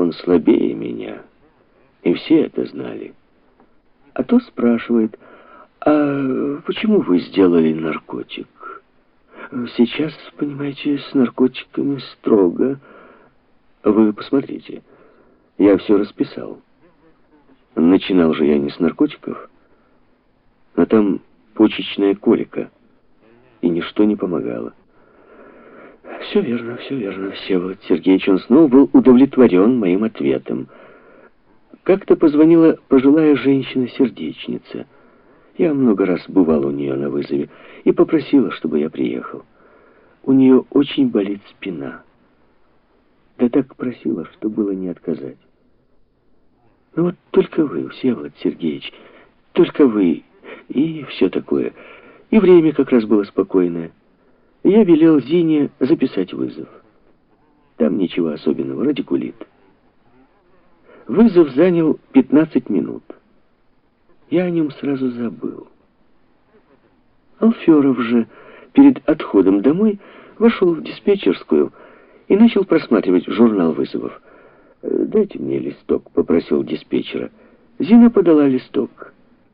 он слабее меня. И все это знали. А то спрашивает: а почему вы сделали наркотик? Сейчас, понимаете, с наркотиками строго. Вы посмотрите, я все расписал. Начинал же я не с наркотиков, но там почечная колика, и ничто не помогало. Все верно, Всеволод Сергеевич. Он снова был удовлетворен моим ответом. Как-то позвонила пожилая женщина-сердечница. Я много раз бывал у нее на вызове и попросила, чтобы я приехал. У нее очень болит спина. Да так просила, что было не отказать. Ну вот только вы, Всеволод Сергеевич, только вы, и все такое. И время как раз было спокойное. Я велел Зине записать вызов. Там ничего особенного, радикулит. Вызов занял 15 минут. Я о нем сразу забыл. Алферов же перед отходом домой вошел в диспетчерскую и начал просматривать журнал вызовов. «Дайте мне листок», — попросил диспетчера. Зина подала листок.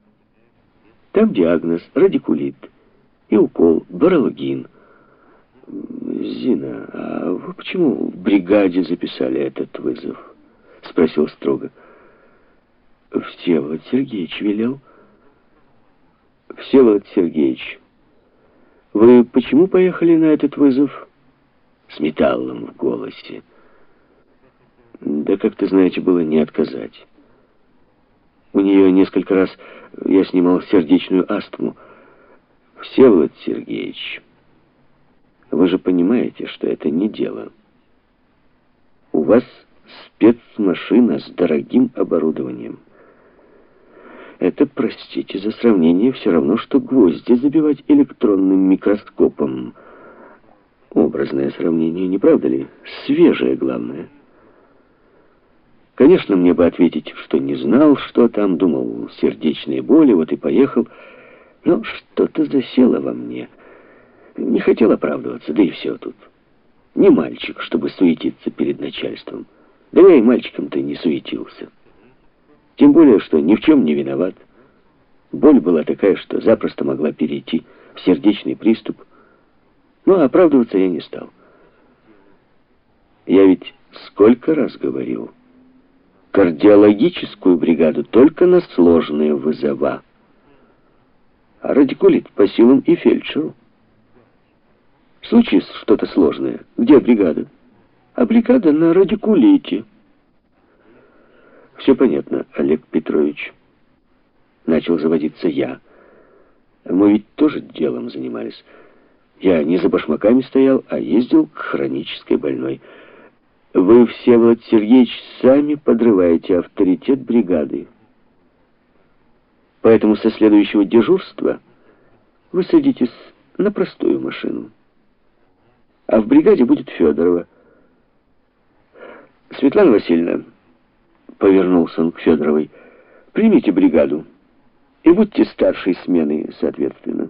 Там диагноз радикулит и укол баралгин. «Зина, а вы почему в бригаде записали этот вызов?» — спросил строго. «Всеволод Сергеевич велел». «Всеволод Сергеевич, вы почему поехали на этот вызов?» С металлом в голосе. Да, как-то, знаете, было не отказать. У нее несколько раз я снимал сердечную астму. «Всеволод Сергеевич, вы же понимаете, что это не дело. У вас спецмашина с дорогим оборудованием. Это, простите за сравнение, все равно, что гвозди забивать электронным микроскопом. Образное сравнение, не правда ли? Свежее, главное. Конечно, мне бы ответить, что не знал, что там, думал, сердечные боли, вот и поехал. Но что-то засело во мне. Не хотел оправдываться, да и все тут. Не мальчик, чтобы суетиться перед начальством. Да я и мальчиком-то не суетился. Тем более, что ни в чем не виноват. Боль была такая, что запросто могла перейти в сердечный приступ. Но оправдываться я не стал. Я ведь сколько раз говорил: кардиологическую бригаду только на сложные вызова. А радикулит по силам и фельдшеру. Случись что-то сложное, где бригада? А бригада на радикулите. Все понятно, Олег Петрович. Начал заводиться я. Мы ведь тоже делом занимались. Я не за башмаками стоял, а ездил к хронической больной. Вы, Всеволод Сергеевич, сами подрываете авторитет бригады. Поэтому со следующего дежурства вы садитесь на простую машину. А в бригаде будет Федорова. Светлана Васильевна, повернулся он к Федоровой, примите бригаду и будьте старшей смены, соответственно.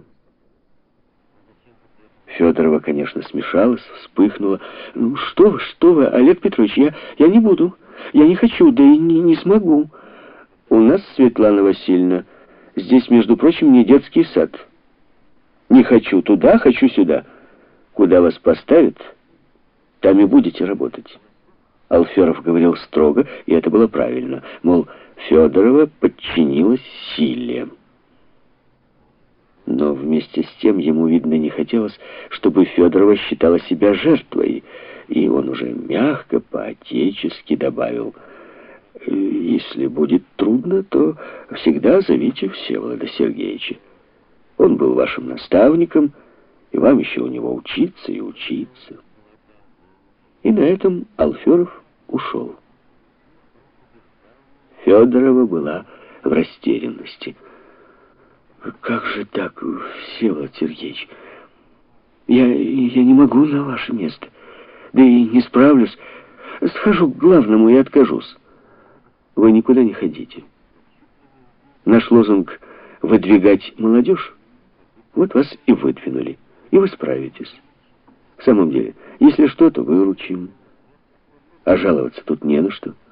Федорова, конечно, смешалась, вспыхнула. «Ну, что вы, Олег Петрович, я не буду. Я не хочу, да и не смогу. У нас, Светлана Васильевна, здесь, между прочим, не детский сад. Не хочу туда, хочу сюда. Куда вас поставят, там и будете работать». Алферов говорил строго, и это было правильно. Мол, Федорова подчинилась силе. Но вместе с тем ему, видно, не хотелось, чтобы Федорова считала себя жертвой, и он уже мягко, по-отечески добавил: «Если будет трудно, то всегда зовите Всеволода Сергеевича. Он был вашим наставником, и вам еще у него учиться и учиться». И на этом Алферов ушел. Федорова была в растерянности. «Как же так, Всеволод Сергеевич? Я не могу на ваше место. Да и не справлюсь. Схожу к главному и откажусь». «Вы никуда не ходите. Наш лозунг «выдвигать молодежь» вот вас и выдвинули, и вы справитесь. В самом деле, если что, то выручим. А жаловаться тут не на что.